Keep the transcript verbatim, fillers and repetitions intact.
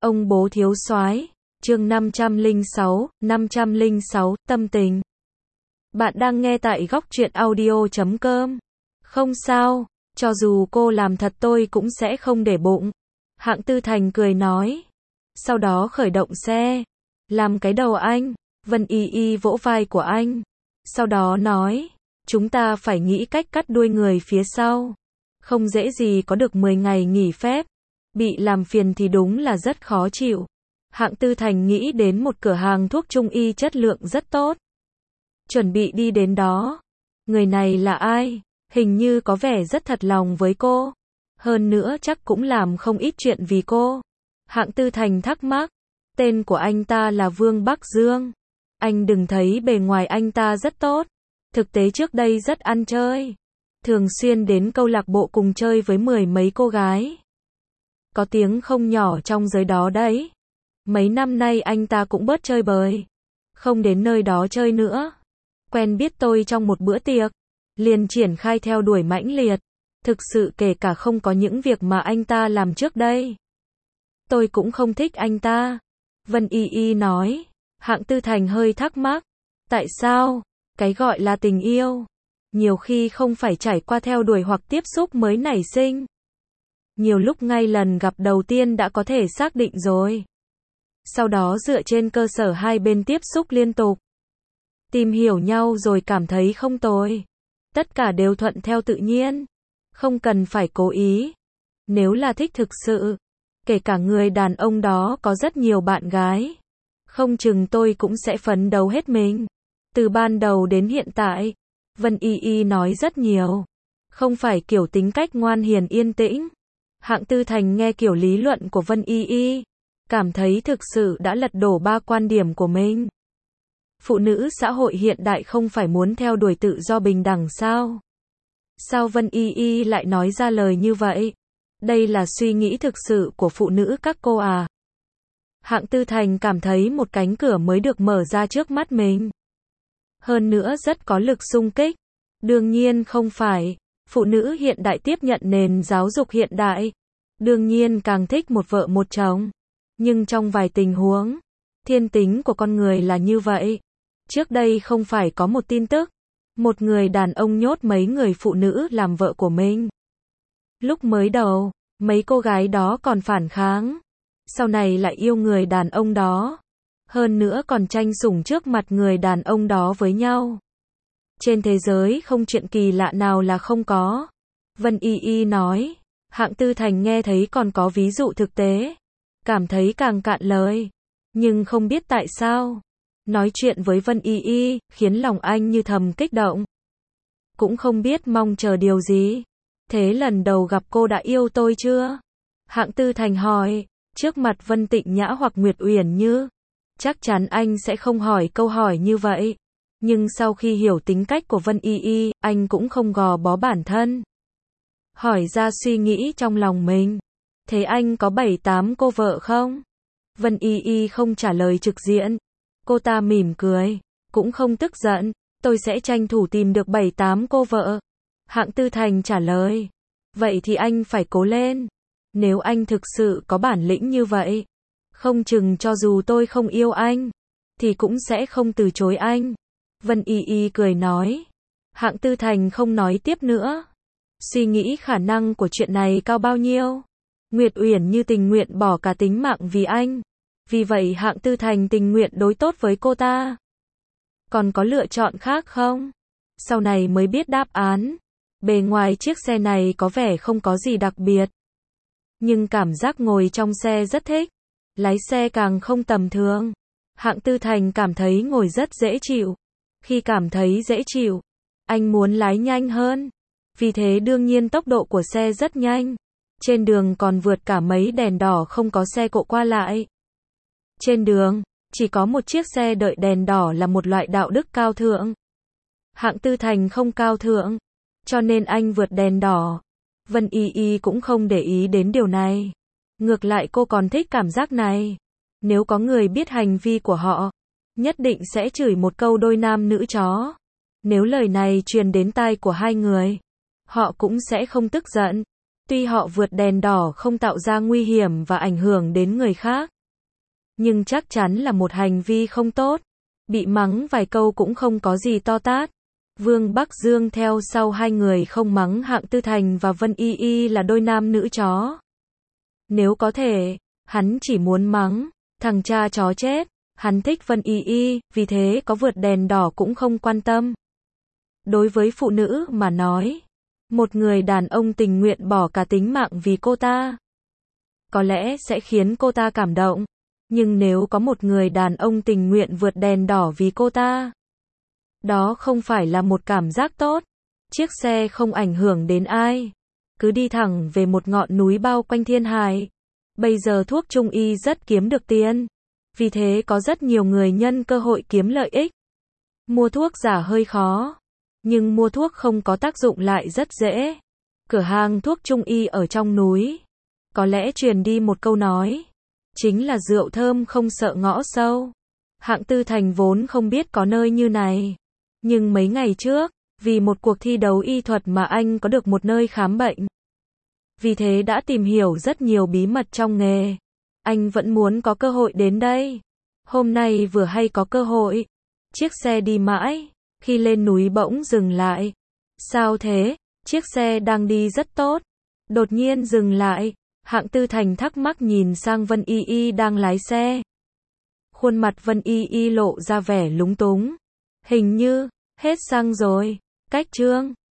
Ông bố thiếu soái, chương năm trăm lẻ sáu, năm trăm lẻ sáu, tâm tình. Bạn đang nghe tại góc truyện audio chấm com. Không sao, cho dù cô làm thật tôi cũng sẽ không để bụng. Hạng Tư Thành cười nói. Sau đó khởi động xe. Làm cái đầu anh. Vân Y Y vỗ vai của anh. Sau đó nói. Chúng ta phải nghĩ cách cắt đuôi người phía sau. Không dễ gì có được mười ngày nghỉ phép. Bị làm phiền thì đúng là rất khó chịu. Hạng Tư Thành nghĩ đến một cửa hàng thuốc trung y chất lượng rất tốt. Chuẩn bị đi đến đó. Người này là ai? Hình như có vẻ rất thật lòng với cô. Hơn nữa chắc cũng làm không ít chuyện vì cô. Hạng Tư Thành thắc mắc. Tên của anh ta là Vương Bắc Dương. Anh đừng thấy bề ngoài anh ta rất tốt. Thực tế trước đây rất ăn chơi. Thường xuyên đến câu lạc bộ cùng chơi với mười mấy cô gái. Có tiếng không nhỏ trong giới đó đấy. Mấy năm nay anh ta cũng bớt chơi bời. Không đến nơi đó chơi nữa. Quen biết tôi trong một bữa tiệc. Liền triển khai theo đuổi mãnh liệt. Thực sự kể cả không có những việc mà anh ta làm trước đây. Tôi cũng không thích anh ta. Vân Y Y nói. Hạng Tư Thành hơi thắc mắc. Tại sao? Cái gọi là tình yêu. Nhiều khi không phải trải qua theo đuổi hoặc tiếp xúc mới nảy sinh. Nhiều lúc ngay lần gặp đầu tiên đã có thể xác định rồi. Sau đó dựa trên cơ sở hai bên tiếp xúc liên tục. Tìm hiểu nhau rồi cảm thấy không tồi. Tất cả đều thuận theo tự nhiên. Không cần phải cố ý. Nếu là thích thực sự. Kể cả người đàn ông đó có rất nhiều bạn gái. Không chừng tôi cũng sẽ phấn đấu hết mình. Từ ban đầu đến hiện tại. Vân Y Y nói rất nhiều. Không phải kiểu tính cách ngoan hiền yên tĩnh. Hạng Tư Thành nghe kiểu lý luận của Vân Y Y. Cảm thấy thực sự đã lật đổ ba quan điểm của mình. Phụ nữ xã hội hiện đại không phải muốn theo đuổi tự do bình đẳng sao? Sao Vân Y Y lại nói ra lời như vậy? Đây là suy nghĩ thực sự của phụ nữ các cô à? Hạng Tư Thành cảm thấy một cánh cửa mới được mở ra trước mắt mình. Hơn nữa rất có lực xung kích. Đương nhiên không phải. Phụ nữ hiện đại tiếp nhận nền giáo dục hiện đại. Đương nhiên càng thích một vợ một chồng. Nhưng trong vài tình huống, thiên tính của con người là như vậy. Trước đây không phải có một tin tức. Một người đàn ông nhốt mấy người phụ nữ làm vợ của mình. Lúc mới đầu, mấy cô gái đó còn phản kháng. Sau này lại yêu người đàn ông đó. Hơn nữa còn tranh sủng trước mặt người đàn ông đó với nhau. Trên thế giới không chuyện kỳ lạ nào là không có. Vân Y Y nói. Hạng Tư Thành nghe thấy còn có ví dụ thực tế. Cảm thấy càng cạn lời. Nhưng không biết tại sao. Nói chuyện với Vân Y Y, khiến lòng anh như thầm kích động. Cũng không biết mong chờ điều gì. Thế lần đầu gặp cô đã yêu tôi chưa? Hạng Tư Thành hỏi. Trước mặt Vân Tịnh Nhã hoặc Nguyệt Uyển Như. Chắc chắn anh sẽ không hỏi câu hỏi như vậy. Nhưng sau khi hiểu tính cách của Vân Y Y, anh cũng không gò bó bản thân. Hỏi ra suy nghĩ trong lòng mình. Thế anh có bảy tám cô vợ không? Vân Y Y không trả lời trực diện. Cô ta mỉm cười. Cũng không tức giận. Tôi sẽ tranh thủ tìm được bảy tám cô vợ. Hạng Tư Thành trả lời. Vậy thì anh phải cố lên. Nếu anh thực sự có bản lĩnh như vậy. Không chừng cho dù tôi không yêu anh. Thì cũng sẽ không từ chối anh. Vân Y Y cười nói. Hạng Tư Thành không nói tiếp nữa. Suy nghĩ khả năng của chuyện này cao bao nhiêu. Nguyệt Uyển Như tình nguyện bỏ cả tính mạng vì anh. Vì vậy Hạng Tư Thành tình nguyện đối tốt với cô ta. Còn có lựa chọn khác không? Sau này mới biết đáp án. Bề ngoài chiếc xe này có vẻ không có gì đặc biệt. Nhưng cảm giác ngồi trong xe rất thích. Lái xe càng không tầm thường. Hạng Tư Thành cảm thấy ngồi rất dễ chịu. Khi cảm thấy dễ chịu, anh muốn lái nhanh hơn. Vì thế đương nhiên tốc độ của xe rất nhanh. Trên đường còn vượt cả mấy đèn đỏ không có xe cộ qua lại. Trên đường, chỉ có một chiếc xe đợi đèn đỏ là một loại đạo đức cao thượng. Hạng Tư Thành không cao thượng, cho nên anh vượt đèn đỏ. Vân Y Y cũng không để ý đến điều này. Ngược lại cô còn thích cảm giác này. Nếu có người biết hành vi của họ, nhất định sẽ chửi một câu đôi nam nữ chó. Nếu lời này truyền đến tai của hai người, họ cũng sẽ không tức giận. Tuy họ vượt đèn đỏ không tạo ra nguy hiểm và ảnh hưởng đến người khác, nhưng chắc chắn là một hành vi không tốt. Bị mắng vài câu cũng không có gì to tát. Vương Bắc Dương theo sau hai người không mắng Hạng Tư Thành và Vân Y Y là đôi nam nữ chó. Nếu có thể, hắn chỉ muốn mắng, thằng cha chó chết, hắn thích Vân Y Y, vì thế có vượt đèn đỏ cũng không quan tâm. Đối với phụ nữ mà nói, một người đàn ông tình nguyện bỏ cả tính mạng vì cô ta, có lẽ sẽ khiến cô ta cảm động. Nhưng nếu có một người đàn ông tình nguyện vượt đèn đỏ vì cô ta, đó không phải là một cảm giác tốt. Chiếc xe không ảnh hưởng đến ai, cứ đi thẳng về một ngọn núi bao quanh thiên hải. Bây giờ thuốc trung y rất kiếm được tiền, vì thế có rất nhiều người nhân cơ hội kiếm lợi ích. Mua thuốc giả hơi khó, nhưng mua thuốc không có tác dụng lại rất dễ. Cửa hàng thuốc trung y ở trong núi, có lẽ truyền đi một câu nói, chính là rượu thơm không sợ ngõ sâu. Hạng Tư Thành vốn không biết có nơi như này, nhưng mấy ngày trước, vì một cuộc thi đấu y thuật mà anh có được một nơi khám bệnh. Vì thế đã tìm hiểu rất nhiều bí mật trong nghề. Anh vẫn muốn có cơ hội đến đây. Hôm nay vừa hay có cơ hội. Chiếc xe đi mãi, khi lên núi bỗng dừng lại. Sao thế? Chiếc xe đang đi rất tốt. Đột nhiên dừng lại. Hạng Tư Thành thắc mắc nhìn sang Vân Y Y đang lái xe. Khuôn mặt Vân Y Y lộ ra vẻ lúng túng. Hình như, hết xăng rồi. Cách trương.